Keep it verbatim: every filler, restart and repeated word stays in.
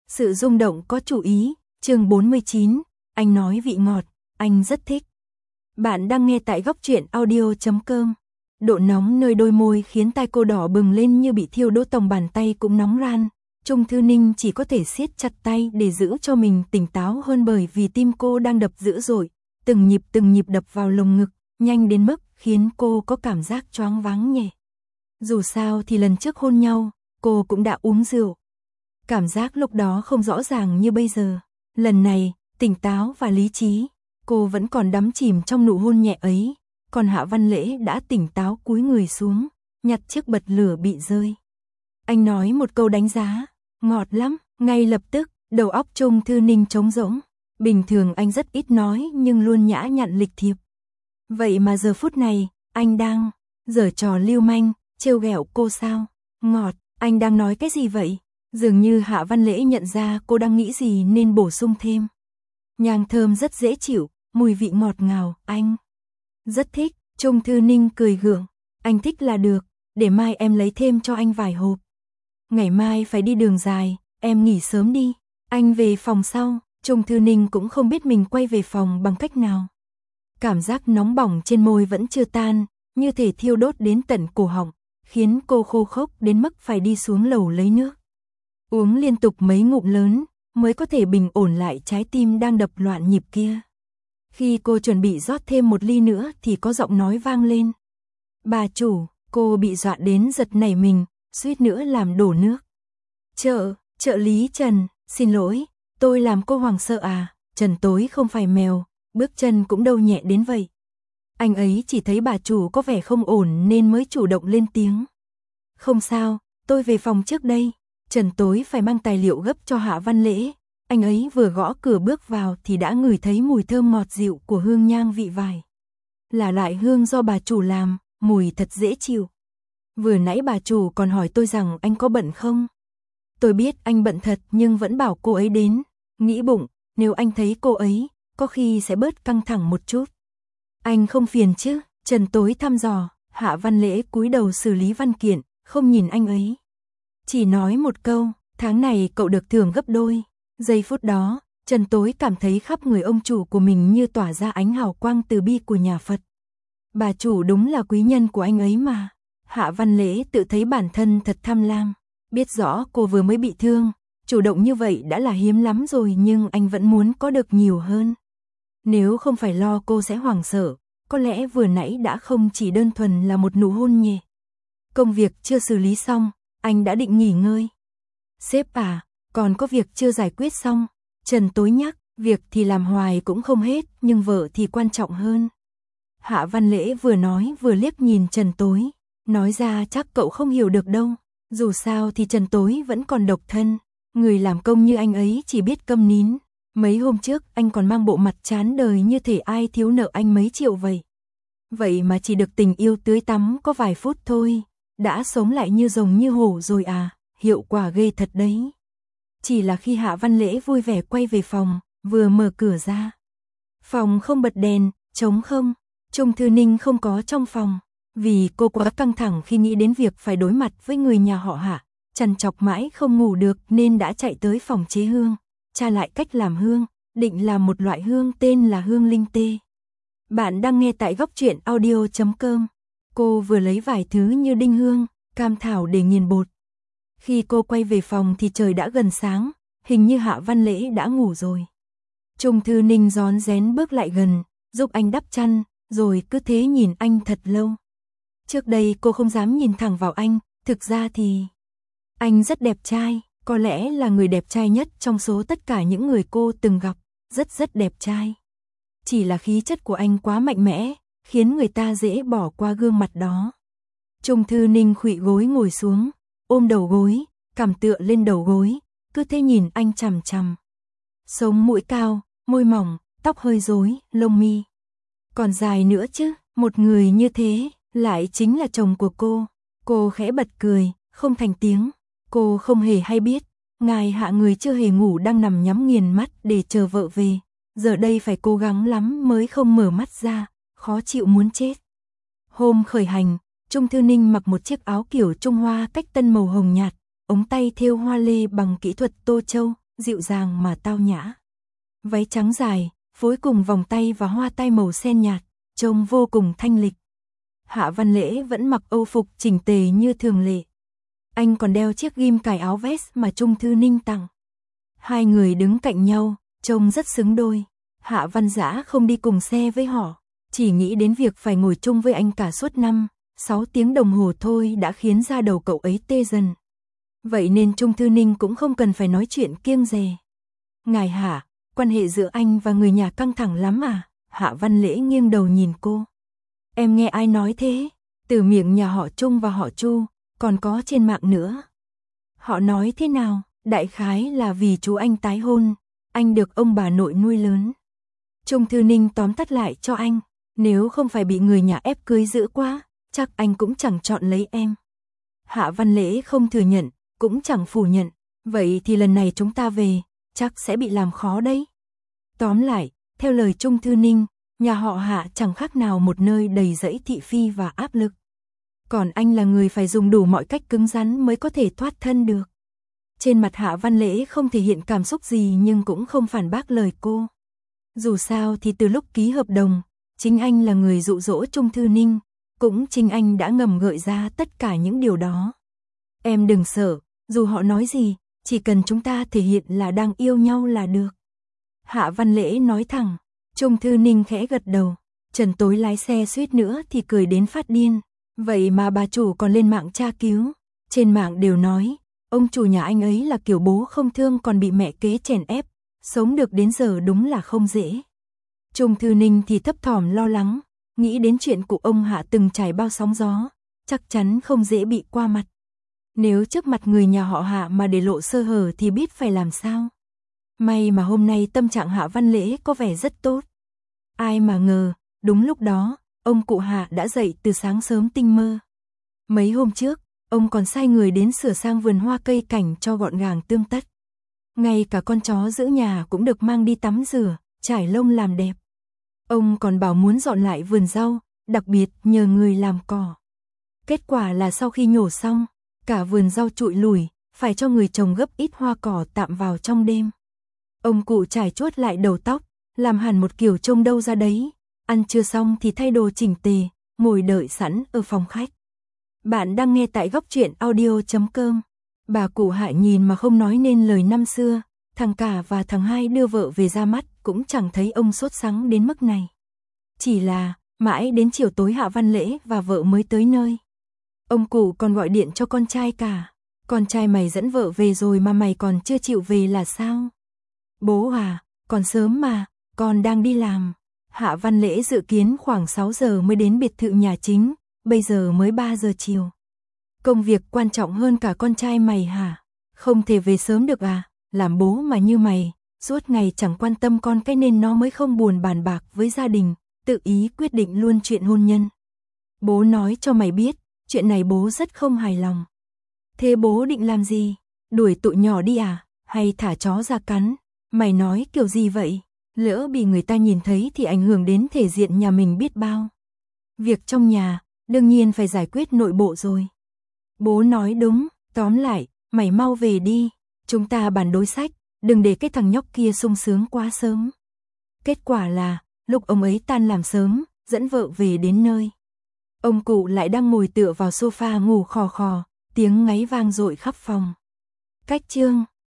Sự rung động có chủ ý, chương bốn mươi chín, anh nói vị ngọt, anh rất thích. Bạn đang nghe tại góc truyện audio chấm com. Độ nóng nơi đôi môi khiến tai cô đỏ bừng lên như bị thiêu đốt, tòng bàn tay cũng nóng ran. Trung Thư Ninh chỉ có thể siết chặt tay để giữ cho mình tỉnh táo hơn, bởi vì tim cô đang đập dữ dội, từng nhịp từng nhịp đập vào lồng ngực, nhanh đến mức khiến cô có cảm giác choáng váng nhẹ. Dù sao thì lần trước hôn nhau, cô cũng đã uống rượu. Cảm giác lúc đó không rõ ràng như bây giờ. Lần này, tỉnh táo và lý trí, cô vẫn còn đắm chìm trong nụ hôn nhẹ ấy. Còn Hạ Văn Lễ đã tỉnh táo cúi người xuống, nhặt chiếc bật lửa bị rơi. Anh nói một câu đánh giá, ngọt lắm, ngay lập tức, đầu óc Trung Thư Ninh trống rỗng. Bình thường anh rất ít nói nhưng luôn nhã nhặn lịch thiệp. Vậy mà giờ phút này, anh đang giở trò lưu manh, trêu ghẹo cô sao? Ngọt, anh đang nói cái gì vậy? Dường như Hạ Văn Lễ nhận ra cô đang nghĩ gì nên bổ sung thêm. Nhang thơm rất dễ chịu, mùi vị ngọt ngào, anh rất thích. Trung Thư Ninh cười gượng, anh thích là được, để mai em lấy thêm cho anh vài hộp. Ngày mai phải đi đường dài, em nghỉ sớm đi, anh về phòng sau. Trung Thư Ninh cũng không biết mình quay về phòng bằng cách nào. Cảm giác nóng bỏng trên môi vẫn chưa tan, như thể thiêu đốt đến tận cổ họng, khiến cô khô khốc đến mức phải đi xuống lầu lấy nước. Uống liên tục mấy ngụm lớn, mới có thể bình ổn lại trái tim đang đập loạn nhịp kia. Khi cô chuẩn bị rót thêm một ly nữa thì có giọng nói vang lên. Bà chủ, cô bị dọa đến giật nảy mình, suýt nữa làm đổ nước. Trợ, trợ lý Trần, xin lỗi, tôi làm cô hoảng sợ à? Trần tối không phải mèo, bước chân cũng đâu nhẹ đến vậy. Anh ấy chỉ thấy bà chủ có vẻ không ổn nên mới chủ động lên tiếng. Không sao, tôi về phòng trước đây. Trần tối phải mang tài liệu gấp cho Hạ Văn Lễ. Anh ấy vừa gõ cửa bước vào thì đã ngửi thấy mùi thơm ngọt dịu của hương nhang vị vải. Là loại hương do bà chủ làm, mùi thật dễ chịu. Vừa nãy bà chủ còn hỏi tôi rằng anh có bận không? Tôi biết anh bận thật nhưng vẫn bảo cô ấy đến. Nghĩ bụng, nếu anh thấy cô ấy, có khi sẽ bớt căng thẳng một chút. Anh không phiền chứ? Trần tối thăm dò. Hạ Văn Lễ cúi đầu xử lý văn kiện, không nhìn anh ấy. Chỉ nói một câu, tháng này cậu được thưởng gấp đôi. Giây phút đó, Trần tối cảm thấy khắp người ông chủ của mình như tỏa ra ánh hào quang từ bi của nhà Phật. Bà chủ đúng là quý nhân của anh ấy mà. Hạ Văn Lễ tự thấy bản thân thật tham lam. Biết rõ cô vừa mới bị thương, chủ động như vậy đã là hiếm lắm rồi, nhưng anh vẫn muốn có được nhiều hơn. Nếu không phải lo cô sẽ hoảng sợ, có lẽ vừa nãy đã không chỉ đơn thuần là một nụ hôn nhẹ. Công việc chưa xử lý xong, anh đã định nghỉ ngơi. Sếp à, còn có việc chưa giải quyết xong. Trần tối nhắc, việc thì làm hoài cũng không hết, nhưng vợ thì quan trọng hơn. Hạ Văn Lễ vừa nói vừa liếc nhìn Trần tối. Nói ra chắc cậu không hiểu được đâu. Dù sao thì Trần tối vẫn còn độc thân. Người làm công như anh ấy chỉ biết câm nín. Mấy hôm trước anh còn mang bộ mặt chán đời như thể ai thiếu nợ anh mấy triệu vậy. Vậy mà chỉ được tình yêu tưới tắm có vài phút thôi, đã sống lại như rồng như hổ rồi à, hiệu quả ghê thật đấy. Chỉ là khi Hạ Văn Lễ vui vẻ quay về phòng, vừa mở cửa ra. Phòng không bật đèn, trống không, Trung Thư Ninh không có trong phòng. Vì cô quá căng thẳng khi nghĩ đến việc phải đối mặt với người nhà họ Hạ, trằn trọc mãi không ngủ được nên đã chạy tới phòng chế hương, tra lại cách làm hương, định làm một loại hương tên là hương linh tê. Bạn đang nghe tại góc truyện audio chấm com. Cô vừa lấy vài thứ như đinh hương, cam thảo để nghiền bột. Khi cô quay về phòng thì trời đã gần sáng, hình như Hạ Văn Lễ đã ngủ rồi. Trung Thư Ninh rón rén bước lại gần, giúp anh đắp chăn, rồi cứ thế nhìn anh thật lâu. Trước đây cô không dám nhìn thẳng vào anh, thực ra thì anh rất đẹp trai, có lẽ là người đẹp trai nhất trong số tất cả những người cô từng gặp, rất rất đẹp trai. Chỉ là khí chất của anh quá mạnh mẽ, khiến người ta dễ bỏ qua gương mặt đó. Trung Thư Ninh khuỵu gối ngồi xuống, ôm đầu gối, cằm tựa lên đầu gối, cứ thế nhìn anh chằm chằm. Sống mũi cao, môi mỏng, tóc hơi rối, lông mi còn dài nữa chứ, một người như thế lại chính là chồng của cô. Cô khẽ bật cười, không thành tiếng. Cô không hề hay biết, ngài Hạ người chưa hề ngủ đang nằm nhắm nghiền mắt để chờ vợ về. Giờ đây phải cố gắng lắm mới không mở mắt ra, khó chịu muốn chết. Hôm khởi hành, Trung Thư Ninh mặc một chiếc áo kiểu Trung Hoa cách tân màu hồng nhạt, ống tay thêu hoa lê bằng kỹ thuật Tô Châu, dịu dàng mà tao nhã. Váy trắng dài, phối cùng vòng tay và hoa tai màu sen nhạt, trông vô cùng thanh lịch. Hạ Văn Lễ vẫn mặc âu phục chỉnh tề như thường lệ. Anh còn đeo chiếc ghim cài áo vest mà Trung Thư Ninh tặng. Hai người đứng cạnh nhau, trông rất xứng đôi. Hạ Văn Dã không đi cùng xe với họ, chỉ nghĩ đến việc phải ngồi chung với anh cả suốt năm, sáu tiếng đồng hồ thôi đã khiến da đầu cậu ấy tê dần. Vậy nên Trung Thư Ninh cũng không cần phải nói chuyện kiêng dè. Ngài Hạ, quan hệ giữa anh và người nhà căng thẳng lắm à? Hạ Văn Lễ nghiêng đầu nhìn cô. Em nghe ai nói thế? Từ miệng nhà họ Trung và họ Chu, còn có trên mạng nữa. Họ nói thế nào? Đại khái là vì chú anh tái hôn, anh được ông bà nội nuôi lớn. Trung Thư Ninh tóm tắt lại cho anh, nếu không phải bị người nhà ép cưới dữ quá, chắc anh cũng chẳng chọn lấy em. Hạ Văn Lễ không thừa nhận, cũng chẳng phủ nhận, vậy thì lần này chúng ta về, chắc sẽ bị làm khó đấy. Tóm lại, theo lời Trung Thư Ninh, nhà họ Hạ chẳng khác nào một nơi đầy rẫy thị phi và áp lực. Còn anh là người phải dùng đủ mọi cách cứng rắn mới có thể thoát thân được. Trên mặt Hạ Văn Lễ không thể hiện cảm xúc gì nhưng cũng không phản bác lời cô. Dù sao thì từ lúc ký hợp đồng, chính anh là người dụ dỗ Trung Thư Ninh, cũng chính anh đã ngầm gợi ra tất cả những điều đó. Em đừng sợ, dù họ nói gì, chỉ cần chúng ta thể hiện là đang yêu nhau là được. Hạ Văn Lễ nói thẳng. Trung Thư Ninh khẽ gật đầu. Trần Tối lái xe suýt nữa thì cười đến phát điên. Vậy mà bà chủ còn lên mạng tra cứu. Trên mạng đều nói, ông chủ nhà anh ấy là kiểu bố không thương còn bị mẹ kế chèn ép. Sống được đến giờ đúng là không dễ. Trung Thư Ninh thì thấp thỏm lo lắng, nghĩ đến chuyện của ông Hạ từng trải bao sóng gió, chắc chắn không dễ bị qua mặt. Nếu trước mặt người nhà họ Hạ mà để lộ sơ hở thì biết phải làm sao. May mà hôm nay tâm trạng Hạ Văn Lễ có vẻ rất tốt. Ai mà ngờ, đúng lúc đó, ông cụ Hạ đã dậy từ sáng sớm tinh mơ. Mấy hôm trước, ông còn sai người đến sửa sang vườn hoa cây cảnh cho gọn gàng tươm tất. Ngay cả con chó giữ nhà cũng được mang đi tắm rửa, trải lông làm đẹp. Ông còn bảo muốn dọn lại vườn rau, đặc biệt nhờ người làm cỏ. Kết quả là sau khi nhổ xong, cả vườn rau trụi lủi, phải cho người trồng gấp ít hoa cỏ tạm vào trong đêm. Ông cụ trải chuốt lại đầu tóc, làm hẳn một kiểu trông đâu ra đấy, ăn trưa xong thì thay đồ chỉnh tề, ngồi đợi sẵn ở phòng khách. Bạn đang nghe tại góc truyện audio chấm com. Bà cụ Hạ nhìn mà không nói nên lời năm xưa, thằng cả và thằng hai đưa vợ về ra mắt cũng chẳng thấy ông sốt sắng đến mức này. Chỉ là, mãi đến chiều tối Hạ Văn Lễ và vợ mới tới nơi. Ông cụ còn gọi điện cho con trai cả. Con trai mày dẫn vợ về rồi mà mày còn chưa chịu về là sao? Bố à, còn sớm mà, con đang đi làm. Hạ Văn Lễ dự kiến khoảng sáu giờ mới đến biệt thự nhà chính, bây giờ mới ba giờ chiều. Công việc quan trọng hơn cả con trai mày hả? Không thể về sớm được à? Làm bố mà như mày, suốt ngày chẳng quan tâm con cái nên nó mới không buồn bàn bạc với gia đình, tự ý quyết định luôn chuyện hôn nhân. Bố nói cho mày biết, chuyện này bố rất không hài lòng. Thế bố định làm gì? Đuổi tụi nhỏ đi à? Hay thả chó ra cắn? Mày nói kiểu gì vậy? Lỡ bị người ta nhìn thấy thì ảnh hưởng đến thể diện nhà mình biết bao. Việc trong nhà, đương nhiên phải giải quyết nội bộ rồi. Bố nói đúng, tóm lại, mày mau về đi. Chúng ta bàn đối sách, đừng để cái thằng nhóc kia sung sướng quá sớm. Kết quả là, lúc ông ấy tan làm sớm, dẫn vợ về đến nơi. Ông cụ lại đang ngồi tựa vào sofa ngủ khò khò, tiếng ngáy vang dội khắp phòng. Cách chương